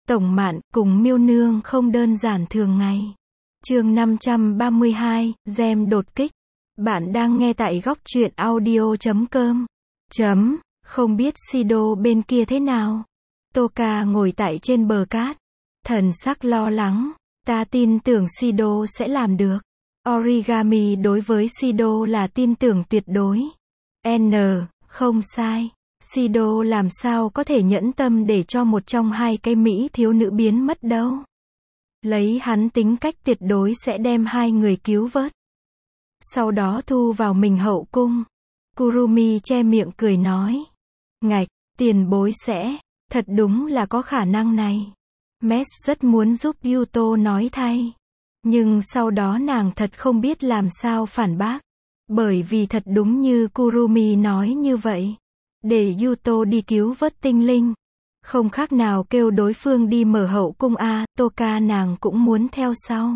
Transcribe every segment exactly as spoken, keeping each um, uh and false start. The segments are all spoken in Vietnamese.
Tổng Mạn cùng Miêu Nương không đơn giản thường ngày. Chương năm trăm ba mươi hai, Gem đột kích. Bạn đang nghe tại góc truyện audio chấm com. Chấm, không biết Sido bên kia thế nào. Toka ngồi tại trên bờ cát, thần sắc lo lắng. Ta tin tưởng Sido sẽ làm được. Origami đối với Sido là tin tưởng tuyệt đối. N, không sai. Sido làm sao có thể nhẫn tâm để cho một trong hai cái Mỹ thiếu nữ biến mất đâu. Lấy hắn tính cách tuyệt đối sẽ đem hai người cứu vớt. Sau đó thu vào mình hậu cung. Kurumi che miệng cười nói. Ngạch, tiền bối sẽ, thật đúng là có khả năng này. Mes rất muốn giúp Yuto nói thay. Nhưng sau đó nàng thật không biết làm sao phản bác. Bởi vì thật đúng như Kurumi nói như vậy. Để Yuto đi cứu vớt tinh linh. Không khác nào kêu đối phương đi mở hậu cung a, Toka nàng cũng muốn theo sau.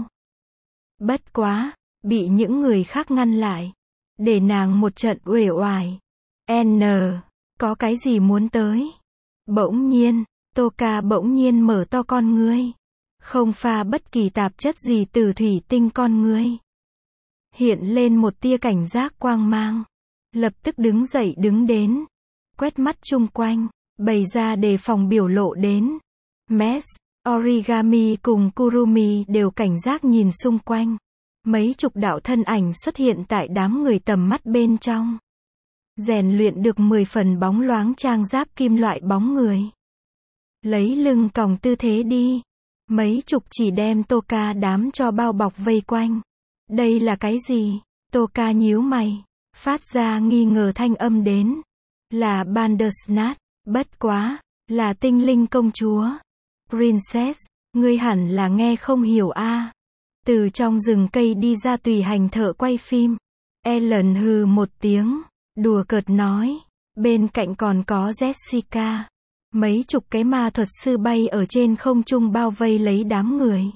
Bất quá, bị những người khác ngăn lại. Để nàng một trận uể oải. N, có cái gì muốn tới? Bỗng nhiên, Toka bỗng nhiên mở to con ngươi. Không pha bất kỳ tạp chất gì từ thủy tinh con ngươi. Hiện lên một tia cảnh giác quang mang. Lập tức đứng dậy đứng đến. Quét mắt chung quanh, bày ra đề phòng biểu lộ đến. Mes, Origami cùng Kurumi đều cảnh giác nhìn xung quanh. Mấy chục đạo thân ảnh xuất hiện tại đám người tầm mắt bên trong. Rèn luyện được mười phần bóng loáng trang giáp kim loại bóng người. Lấy lưng còng tư thế đi. Mấy chục chỉ đem Toka đám cho bao bọc vây quanh. Đây là cái gì? Toka nhíu mày, phát ra nghi ngờ thanh âm đến. Là Bandersnatch, bất quá, là tinh linh công chúa. Princess, ngươi hẳn là nghe không hiểu a. Từ trong rừng cây đi ra tùy hành thợ quay phim. Ellen hừ một tiếng, đùa cợt nói. Bên cạnh còn có Jessica. Mấy chục cái ma thuật sư bay ở trên không trung bao vây lấy đám người.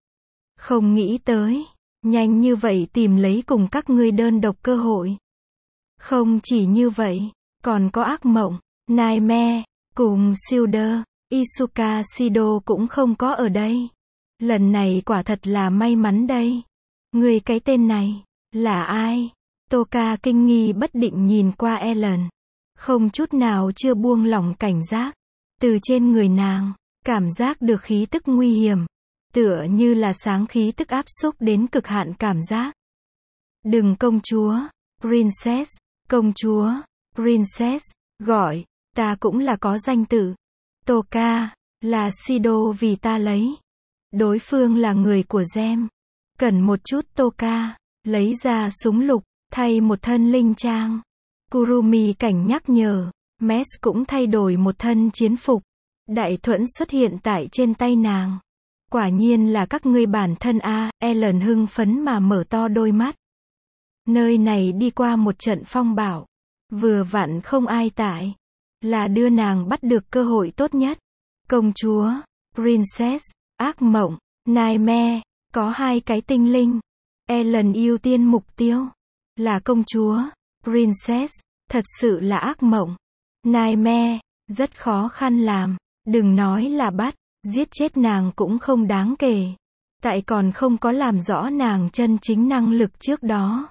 Không nghĩ tới, nhanh như vậy tìm lấy cùng các ngươi đơn độc cơ hội. Không chỉ như vậy, còn có ác mộng, Nightmare, cùng Silder, Isuka Sido cũng không có ở đây. Lần này quả thật là may mắn đây. Người cái tên này, là ai? Toka kinh nghi bất định nhìn qua Ellen. Không chút nào chưa buông lỏng cảnh giác. Từ trên người nàng, cảm giác được khí tức nguy hiểm. Tựa như là sáng khí tức áp xúc đến cực hạn cảm giác. Đừng công chúa, Princess, công chúa, Princess, gọi, ta cũng là có danh tự. Toka, là Sido vì ta lấy. Đối phương là người của Gem. Cần một chút Toka, lấy ra súng lục, thay một thân linh trang. Kurumi cảnh nhắc nhở, Mes cũng thay đổi một thân chiến phục. Đại thuẫn xuất hiện tại trên tay nàng. Quả nhiên là các ngươi bản thân a, Ellen hưng phấn mà mở to đôi mắt. Nơi này đi qua một trận phong bạo. Vừa vặn không ai tại. Là đưa nàng bắt được cơ hội tốt nhất. Công chúa, Princess, ác mộng, Nightmare, có hai cái tinh linh. Ellen ưu tiên mục tiêu. Là công chúa, Princess, thật sự là ác mộng. Nightmare, rất khó khăn làm. Đừng nói là bắt, giết chết nàng cũng không đáng kể. Tại còn không có làm rõ nàng chân chính năng lực trước đó.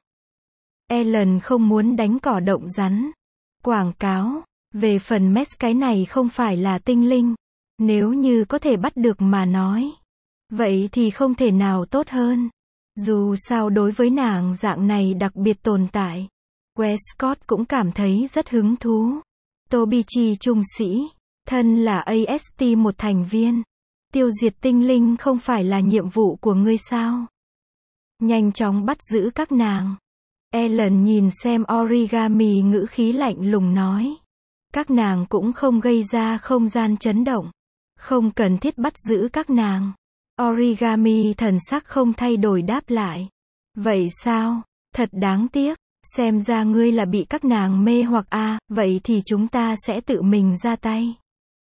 Ellen không muốn đánh cỏ động rắn. Quảng cáo, về phần Mes cái này không phải là tinh linh. Nếu như có thể bắt được mà nói. Vậy thì không thể nào tốt hơn. Dù sao đối với nàng dạng này đặc biệt tồn tại. Westcott cũng cảm thấy rất hứng thú. Tobichi trung sĩ, thân là a ét tê một thành viên. Tiêu diệt tinh linh không phải là nhiệm vụ của ngươi sao? Nhanh chóng bắt giữ các nàng. Ellen nhìn xem Origami ngữ khí lạnh lùng nói. Các nàng cũng không gây ra không gian chấn động. Không cần thiết bắt giữ các nàng. Origami thần sắc không thay đổi đáp lại. Vậy sao? Thật đáng tiếc. Xem ra ngươi là bị các nàng mê hoặc a, à, vậy thì chúng ta sẽ tự mình ra tay.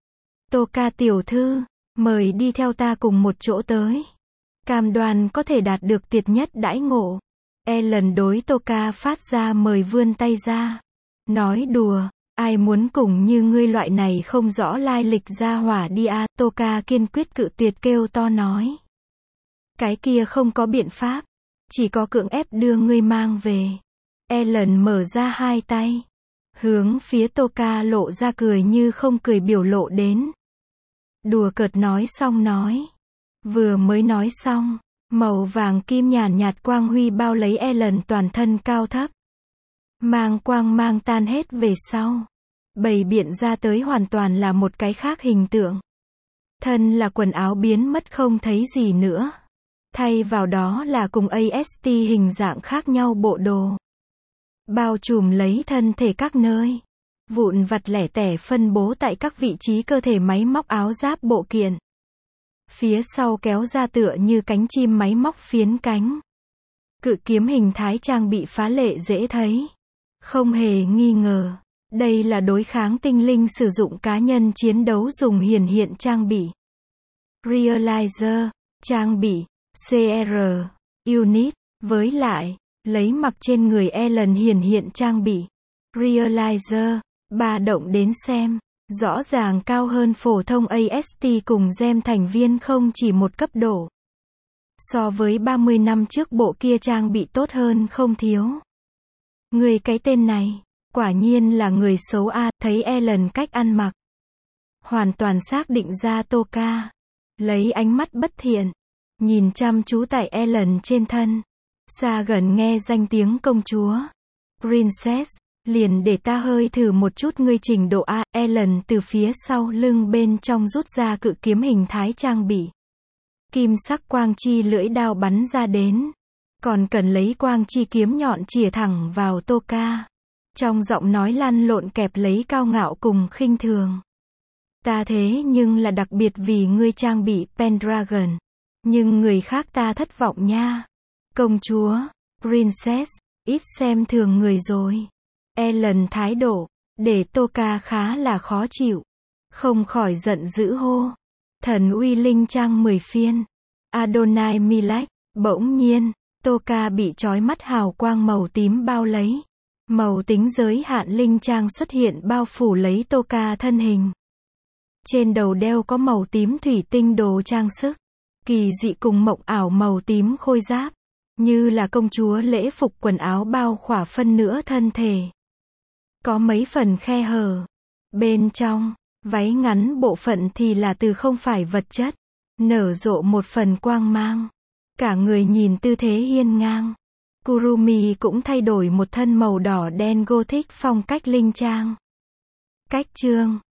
Toka tiểu thư, mời đi theo ta cùng một chỗ tới. Cam đoan có thể đạt được tuyệt nhất đãi ngộ. Ellen đối Toka phát ra mời vươn tay ra. Nói đùa, Ai muốn cùng như ngươi loại này không rõ lai lịch ra hỏa đi à, Toka kiên quyết cự tuyệt kêu to nói. Cái kia không có biện pháp. Chỉ có cưỡng ép đưa ngươi mang về. Ellen mở ra hai tay. Hướng phía Toka lộ ra cười như không cười biểu lộ đến. Đùa cợt nói xong nói. Vừa mới nói xong, màu vàng kim nhàn nhạt quang huy bao lấy Ellen toàn thân cao thấp. Mang quang mang tan hết về sau. Bày biện ra tới hoàn toàn là một cái khác hình tượng. Thân là quần áo biến mất không thấy gì nữa. Thay vào đó là cùng a ét tê hình dạng khác nhau bộ đồ. Bao trùm lấy thân thể các nơi. Vụn vặt lẻ tẻ phân bố tại các vị trí cơ thể máy móc áo giáp bộ kiện. Phía sau kéo ra tựa như cánh chim máy móc phiến cánh. Cự kiếm hình thái trang bị phá lệ dễ thấy. Không hề nghi ngờ. Đây là đối kháng tinh linh sử dụng cá nhân chiến đấu dùng hiển hiện trang bị. Realizer, trang bị, xê rờ, unit, với lại, lấy mặc trên người Ellen hiển hiện trang bị. Realizer, ba động đến xem, rõ ràng cao hơn phổ thông a ét tê cùng gem thành viên không chỉ một cấp độ. So với ba mươi năm trước bộ kia trang bị tốt hơn không thiếu. Người cái tên này, quả nhiên là người xấu a, thấy Ellen cách ăn mặc. Hoàn toàn xác định ra Toka. Lấy ánh mắt bất thiện. Nhìn chăm chú tại Ellen trên thân. Xa gần nghe danh tiếng công chúa. Princess, liền để ta hơi thử một chút ngươi trình độ a. Ellen từ phía sau lưng bên trong rút ra cự kiếm hình thái trang bị. Kim sắc quang chi lưỡi đao bắn ra đến. Còn cần lấy quang chi kiếm nhọn chĩa thẳng vào Toka. Trong giọng nói lăn lộn kẹp lấy cao ngạo cùng khinh thường. Ta thế nhưng là đặc biệt vì ngươi trang bị Pendragon. Nhưng người khác ta thất vọng nha. Công chúa, Princess, ít xem thường người rồi. Ellen thái độ, để Toka khá là khó chịu. Không khỏi giận dữ hô. Thần uy linh trang mười phiên. Adonai Milek, bỗng nhiên, Toka bị chói mắt hào quang màu tím bao lấy. Màu tính giới hạn linh trang xuất hiện bao phủ lấy Toka thân hình. Trên đầu đeo có màu tím thủy tinh đồ trang sức. Kỳ dị cùng mộng ảo màu tím khôi giáp. Như là công chúa lễ phục quần áo bao khỏa phân nửa thân thể. Có mấy phần khe hở. Bên trong, váy ngắn bộ phận thì là từ không phải vật chất. Nở rộ một phần quang mang. Cả người nhìn tư thế hiên ngang. Kurumi cũng thay đổi một thân màu đỏ đen gothic phong cách linh trang. Cách chương